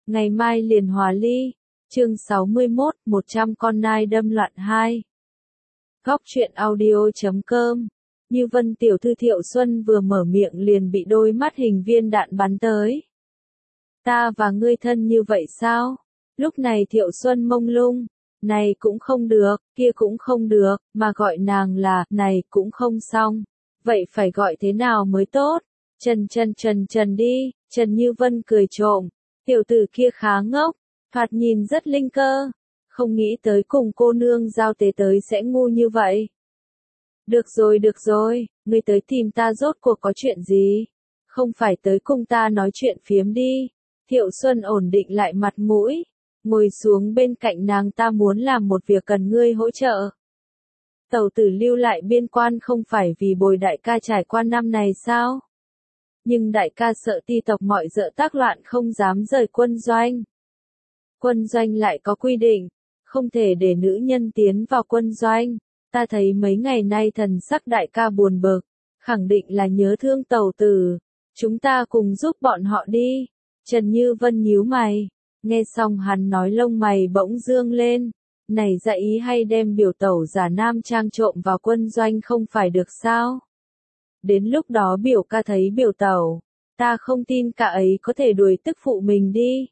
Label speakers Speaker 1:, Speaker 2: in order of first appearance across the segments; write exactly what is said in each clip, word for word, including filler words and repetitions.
Speaker 1: ngày mai liền hòa ly. Chương sáu mươi mốt, một trăm con nai đâm loạn hai. Góc truyện audio chấm com. Như Vân tiểu thư Thiệu Xuân vừa mở miệng liền bị đôi mắt hình viên đạn bắn tới. Ta và ngươi thân như vậy sao? Lúc này Thiệu Xuân mông lung, này cũng không được, kia cũng không được, mà gọi nàng là, này cũng không xong. Vậy phải gọi thế nào mới tốt? Trần Trần Trần Trần đi, Trần Như Vân cười trộm, tiểu tử kia khá ngốc, thoạt nhìn rất linh cơ, không nghĩ tới cùng cô nương giao tế tới sẽ ngu như vậy. Được rồi được rồi, ngươi tới tìm ta rốt cuộc có chuyện gì? Không phải tới cùng ta nói chuyện phiếm đi. Thiệu Xuân ổn định lại mặt mũi, ngồi xuống bên cạnh nàng, ta muốn làm một việc cần ngươi hỗ trợ. Tẩu tử lưu lại biên quan không phải vì bồi đại ca trải qua năm này sao? Nhưng đại ca sợ ti tộc mọi dợ tác loạn không dám rời quân doanh. Quân doanh lại có quy định, không thể để nữ nhân tiến vào quân doanh. Ta thấy mấy ngày nay thần sắc đại ca buồn bực, khẳng định là nhớ thương tẩu tử. Chúng ta cùng giúp bọn họ đi. Trần Như Vân nhíu mày, nghe xong hắn nói lông mày bỗng dương lên. Này dạ ý hay đem biểu tẩu giả nam trang trộm vào quân doanh không phải được sao? Đến lúc đó biểu ca thấy biểu tẩu, ta không tin cả ấy có thể đuổi tức phụ mình đi.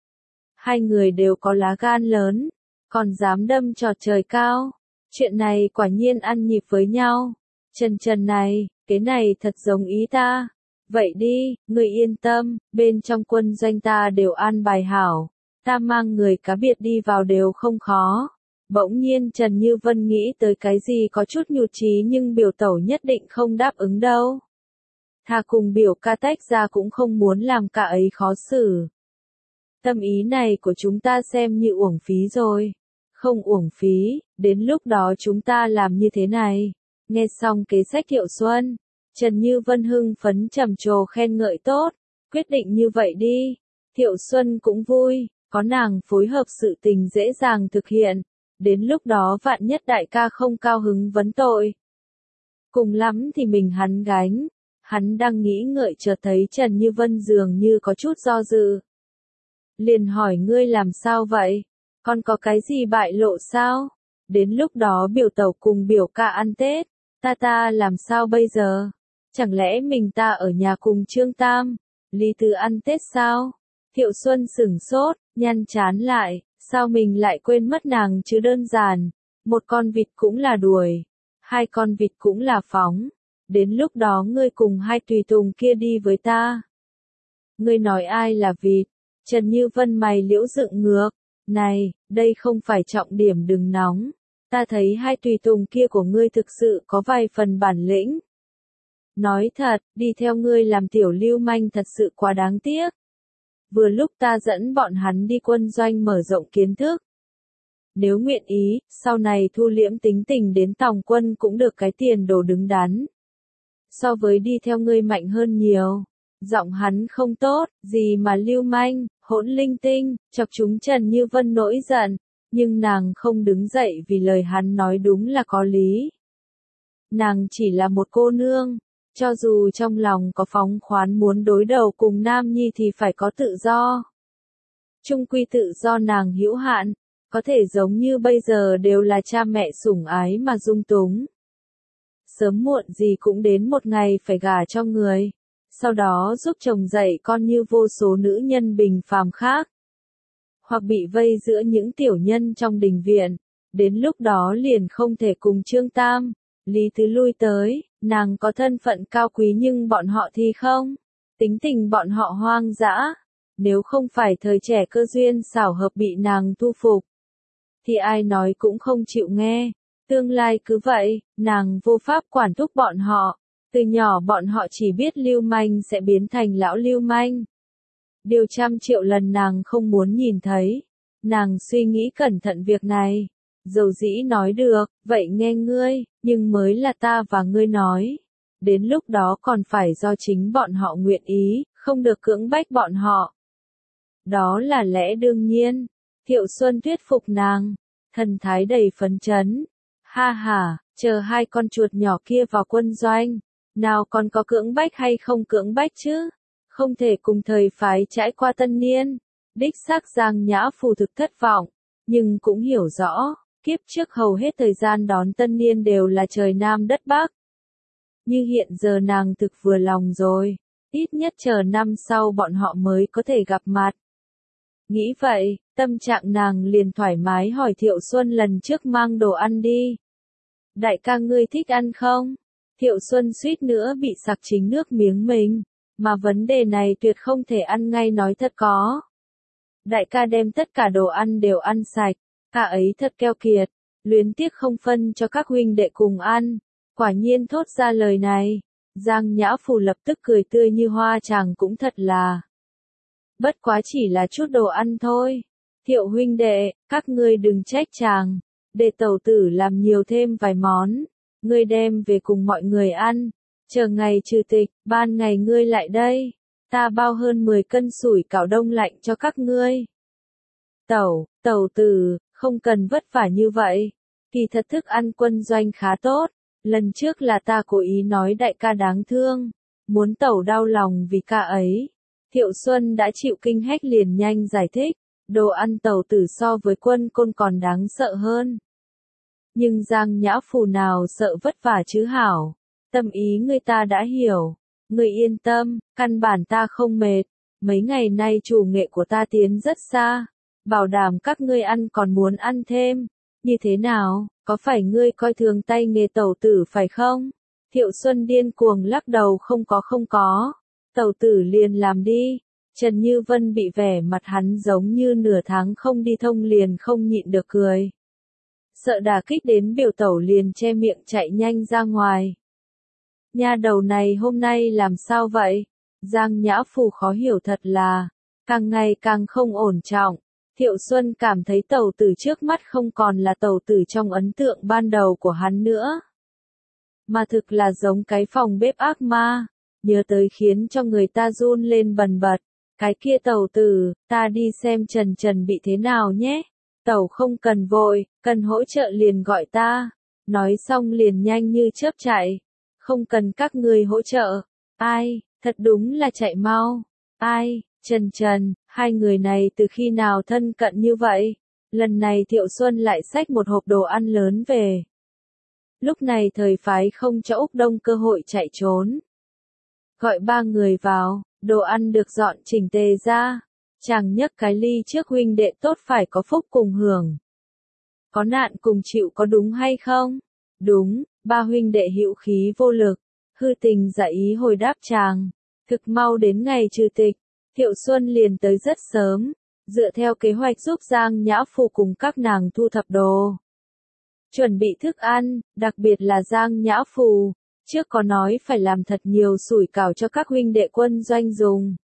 Speaker 1: Hai người đều có lá gan lớn, còn dám đâm trọt trời cao. Chuyện này quả nhiên ăn nhịp với nhau. Trần Trần này, cái này thật giống ý ta. Vậy đi, người yên tâm, bên trong quân doanh ta đều an bài hảo. Ta mang người cá biệt đi vào đều không khó. Bỗng nhiên Trần Như Vân nghĩ tới cái gì có chút nhụt chí, nhưng biểu tẩu nhất định không đáp ứng đâu. Thà cùng biểu ca tách ra cũng không muốn làm cả ấy khó xử. Tâm ý này của chúng ta xem như uổng phí rồi. Không uổng phí, đến lúc đó chúng ta làm như thế này. Nghe xong kế sách Thiệu Xuân, Trần Như Vân hưng phấn trầm trồ khen ngợi tốt, quyết định như vậy đi. Thiệu Xuân cũng vui, có nàng phối hợp sự tình dễ dàng thực hiện. Đến lúc đó vạn nhất đại ca không cao hứng vấn tội. Cùng lắm thì mình hắn gánh. Hắn đang nghĩ ngợi chợt thấy Trần Như Vân dường như có chút do dự. Liền hỏi ngươi làm sao vậy? Con có cái gì bại lộ sao? Đến lúc đó biểu tẩu cùng biểu ca ăn Tết, ta ta làm sao bây giờ? Chẳng lẽ mình ta ở nhà cùng Trương Tam, Lý Tứ ăn Tết sao? Thiệu Xuân sửng sốt, nhăn chán lại, sao mình lại quên mất nàng chứ đơn giản, một con vịt cũng là đuổi, hai con vịt cũng là phóng, đến lúc đó ngươi cùng hai tùy tùng kia đi với ta. Ngươi nói ai là vịt? Trần Như Vân mày liễu dựng ngược, này, đây không phải trọng điểm đừng nóng, ta thấy hai tùy tùng kia của ngươi thực sự có vài phần bản lĩnh. Nói thật, đi theo ngươi làm tiểu lưu manh thật sự quá đáng tiếc. Vừa lúc ta dẫn bọn hắn đi quân doanh mở rộng kiến thức. Nếu nguyện ý, sau này thu liễm tính tình đến tòng quân cũng được cái tiền đồ đứng đắn. So với đi theo ngươi mạnh hơn nhiều. Giọng hắn không tốt, gì mà lưu manh, hỗn linh tinh, chọc chúng Trần Như Vân nổi giận, nhưng nàng không đứng dậy vì lời hắn nói đúng là có lý. Nàng chỉ là một cô nương, cho dù trong lòng có phóng khoán muốn đối đầu cùng nam nhi thì phải có tự do. Chung quy tự do nàng hữu hạn, có thể giống như bây giờ đều là cha mẹ sủng ái mà dung túng. Sớm muộn gì cũng đến một ngày phải gả cho người, sau đó giúp chồng dạy con như vô số nữ nhân bình phàm khác. Hoặc bị vây giữa những tiểu nhân trong đình viện, đến lúc đó liền không thể cùng Trương Tam, Lý Tứ lui tới, nàng có thân phận cao quý nhưng bọn họ thì không. Tính tình bọn họ hoang dã, nếu không phải thời trẻ cơ duyên xảo hợp bị nàng thu phục, thì ai nói cũng không chịu nghe. Tương lai cứ vậy, nàng vô pháp quản thúc bọn họ. Từ nhỏ bọn họ chỉ biết lưu manh sẽ biến thành lão lưu manh. Điều trăm triệu lần nàng không muốn nhìn thấy. Nàng suy nghĩ cẩn thận việc này. Dầu dĩ nói được, vậy nghe ngươi, nhưng mới là ta và ngươi nói. Đến lúc đó còn phải do chính bọn họ nguyện ý, không được cưỡng bách bọn họ. Đó là lẽ đương nhiên. Thiệu Xuân thuyết phục nàng, thần thái đầy phấn chấn. Ha ha, chờ hai con chuột nhỏ kia vào quân doanh. Nào còn có cưỡng bách hay không cưỡng bách chứ? Không thể cùng thời phái trải qua tân niên. Đích xác Giang Nhã Phù thực thất vọng, nhưng cũng hiểu rõ, kiếp trước hầu hết thời gian đón tân niên đều là trời Nam đất Bắc. Như hiện giờ nàng thực vừa lòng rồi, ít nhất chờ năm sau bọn họ mới có thể gặp mặt. Nghĩ vậy, tâm trạng nàng liền thoải mái hỏi Thiệu Xuân lần trước mang đồ ăn đi. Đại ca ngươi thích ăn không? Thiệu Xuân suýt nữa bị sặc chính nước miếng mình, mà vấn đề này tuyệt không thể ăn ngay nói thật có. Đại ca đem tất cả đồ ăn đều ăn sạch, cả ấy thật keo kiệt, luyến tiếc không phân cho các huynh đệ cùng ăn. Quả nhiên thốt ra lời này, Giang Nhã Phù lập tức cười tươi như hoa, chàng cũng thật là. Bất quá chỉ là chút đồ ăn thôi. Thiệu huynh đệ, các ngươi đừng trách chàng, để tẩu tử làm nhiều thêm vài món, ngươi đem về cùng mọi người ăn, chờ ngày trừ tịch, ban ngày ngươi lại đây, ta bao hơn mười cân sủi cảo đông lạnh cho các ngươi. Tẩu, tẩu tử, không cần vất vả như vậy, kỳ thật thức ăn quân doanh khá tốt, lần trước là ta cố ý nói đại ca đáng thương, muốn tẩu đau lòng vì ca ấy. Thiệu Xuân đã chịu kinh hách liền nhanh giải thích, đồ ăn tẩu tử so với quân côn còn đáng sợ hơn. Nhưng Giang Nhã Phù nào sợ vất vả chứ hảo, tâm ý người ta đã hiểu, người yên tâm, căn bản ta không mệt, mấy ngày nay chủ nghệ của ta tiến rất xa, bảo đảm các ngươi ăn còn muốn ăn thêm, như thế nào, có phải ngươi coi thường tay nghề tẩu tử phải không? Thiệu Xuân điên cuồng lắc đầu, không có không có. Tẩu tử liền làm đi. Trần Như Vân bị vẻ mặt hắn giống như nửa tháng không đi thông liền không nhịn được cười. Sợ đả kích đến biểu tẩu liền che miệng chạy nhanh ra ngoài. Nha đầu này hôm nay làm sao vậy? Giang Nhã Phù khó hiểu thật là, càng ngày càng không ổn trọng. Thiệu Xuân cảm thấy tẩu tử trước mắt không còn là tẩu tử trong ấn tượng ban đầu của hắn nữa. Mà thực là giống cái phòng bếp ác ma. Nhớ tới khiến cho người ta run lên bần bật. Cái kia tẩu tử, ta đi xem Trần Trần bị thế nào nhé. Tẩu không cần vội, cần hỗ trợ liền gọi ta. Nói xong liền nhanh như chớp chạy. Không cần các người hỗ trợ. Ai, thật đúng là chạy mau. Ai, Trần Trần, hai người này từ khi nào thân cận như vậy? Lần này Thiệu Xuân lại xách một hộp đồ ăn lớn về. Lúc này thời phái không cho Úc Đông cơ hội chạy trốn. Gọi ba người vào, đồ ăn được dọn chỉnh tề ra. Chàng nhấc cái ly trước, huynh đệ tốt phải có phúc cùng hưởng. Có nạn cùng chịu có đúng hay không? Đúng, ba huynh đệ hữu khí vô lực. Hư Tình giả ý hồi đáp chàng. Thực mau đến ngày trừ tịch, Thiệu Xuân liền tới rất sớm, dựa theo kế hoạch giúp Giang Nhã Phù cùng các nàng thu thập đồ. Chuẩn bị thức ăn, đặc biệt là Giang Nhã Phù. Trước có nói phải làm thật nhiều sủi cảo cho các huynh đệ quân doanh dùng.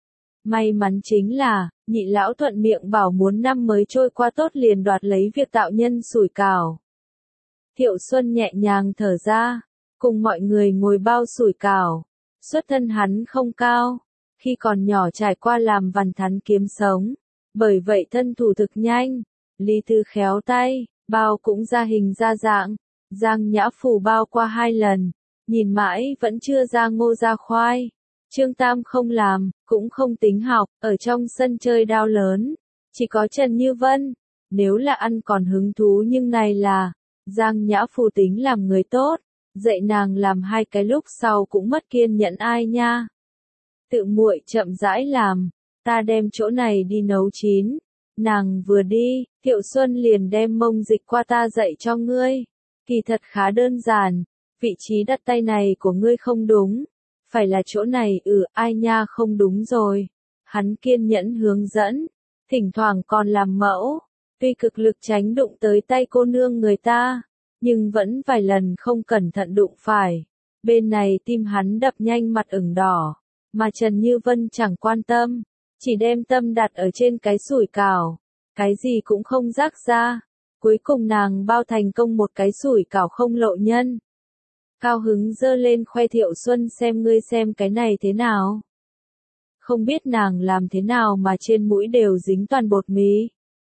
Speaker 1: May mắn chính là, nhị lão thuận miệng bảo muốn năm mới trôi qua tốt liền đoạt lấy việc tạo nhân sủi cảo. Thiệu Xuân nhẹ nhàng thở ra, cùng mọi người ngồi bao sủi cảo. Xuất thân hắn không cao, khi còn nhỏ trải qua làm vằn thắn kiếm sống, bởi vậy thân thủ thực nhanh, lý thư khéo tay, bao cũng ra hình ra dạng. Giang Nhã Phù bao qua hai lần. Nhìn mãi vẫn chưa ra ngô ra khoai. Trương Tam không làm, cũng không tính học, ở trong sân chơi đao lớn. Chỉ có Trần Như Vân. Nếu là ăn còn hứng thú, nhưng này là, Giang Nhã Phù tính làm người tốt. Dạy nàng làm hai cái lúc sau cũng mất kiên nhẫn ai nha. Tự muội chậm rãi làm, ta đem chỗ này đi nấu chín. Nàng vừa đi, Thiệu Xuân liền đem mông dịch qua, ta dạy cho ngươi. Kỳ thật khá đơn giản. Vị trí đặt tay này của ngươi không đúng. Phải là chỗ này, ừ, ai nha không đúng rồi. Hắn kiên nhẫn hướng dẫn. Thỉnh thoảng còn làm mẫu. Tuy cực lực tránh đụng tới tay cô nương người ta. Nhưng vẫn vài lần không cẩn thận đụng phải. Bên này tim hắn đập nhanh, mặt ửng đỏ. Mà Trần Như Vân chẳng quan tâm. Chỉ đem tâm đặt ở trên cái sủi cảo. Cái gì cũng không rắc ra. Cuối cùng nàng bao thành công một cái sủi cảo không lộ nhân. Cao hứng giơ lên khoe Thiệu Xuân xem, ngươi xem cái này thế nào. Không biết nàng làm thế nào mà trên mũi đều dính toàn bột mì.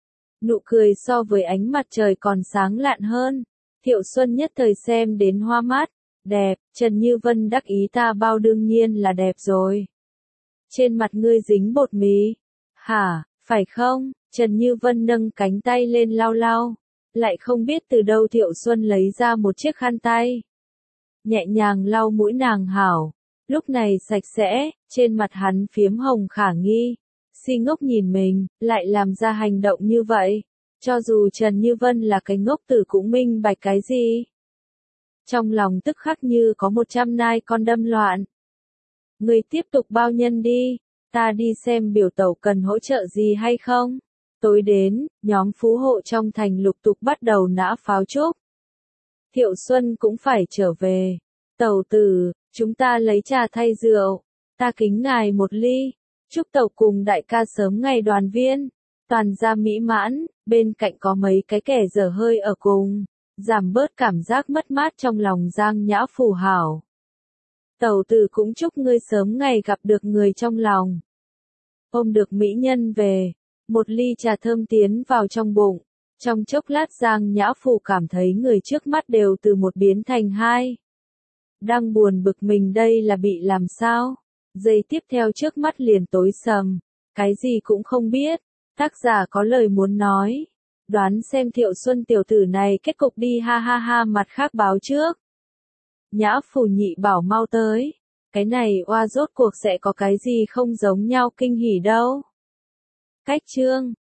Speaker 1: Nụ cười so với ánh mặt trời còn sáng lạn hơn. Thiệu Xuân nhất thời xem đến hoa mắt. Đẹp, Trần Như Vân đắc ý, ta bao đương nhiên là đẹp rồi. Trên mặt ngươi dính bột mì. Hả, Phải không? Trần Như Vân nâng cánh tay lên lau lau. Lại không biết từ đâu Thiệu Xuân lấy ra một chiếc khăn tay. Nhẹ nhàng lau mũi nàng hảo. Lúc này sạch sẽ, trên mặt hắn phiếm hồng khả nghi. Si ngốc nhìn mình, lại làm ra hành động như vậy. Cho dù Trần Như Vân là cái ngốc tử cũng minh bạch cái gì. Trong lòng tức khắc như có một trăm nai con đâm loạn. Người tiếp tục bao nhân đi, ta đi xem biểu tẩu cần hỗ trợ gì hay không. Tối đến, nhóm phú hộ trong thành lục tục bắt đầu nã pháo trúc. Thiệu Xuân cũng phải trở về. Tẩu tử, chúng ta lấy trà thay rượu. Ta kính ngài một ly. Chúc tẩu cùng đại ca sớm ngày đoàn viên. Toàn gia mỹ mãn, bên cạnh có mấy cái kẻ dở hơi ở cùng. Giảm bớt cảm giác mất mát trong lòng Giang Nhã phù hảo. Tẩu tử cũng chúc ngươi sớm ngày gặp được người trong lòng. Ôm được mỹ nhân về. Một ly trà thơm tiến vào trong bụng. Trong chốc lát Giang Nhã Phù cảm thấy người trước mắt đều từ một biến thành hai. Đang buồn bực mình đây là bị làm sao? Giây tiếp theo trước mắt liền tối sầm. Cái gì cũng không biết. Tác giả có lời muốn nói. Đoán xem Thiệu Xuân tiểu tử này kết cục đi ha ha ha, mặt khác báo trước. Nhã Phù nhị bảo mau tới. Cái này oa rốt cuộc sẽ có cái gì không giống nhau kinh hỉ đâu. Cách chương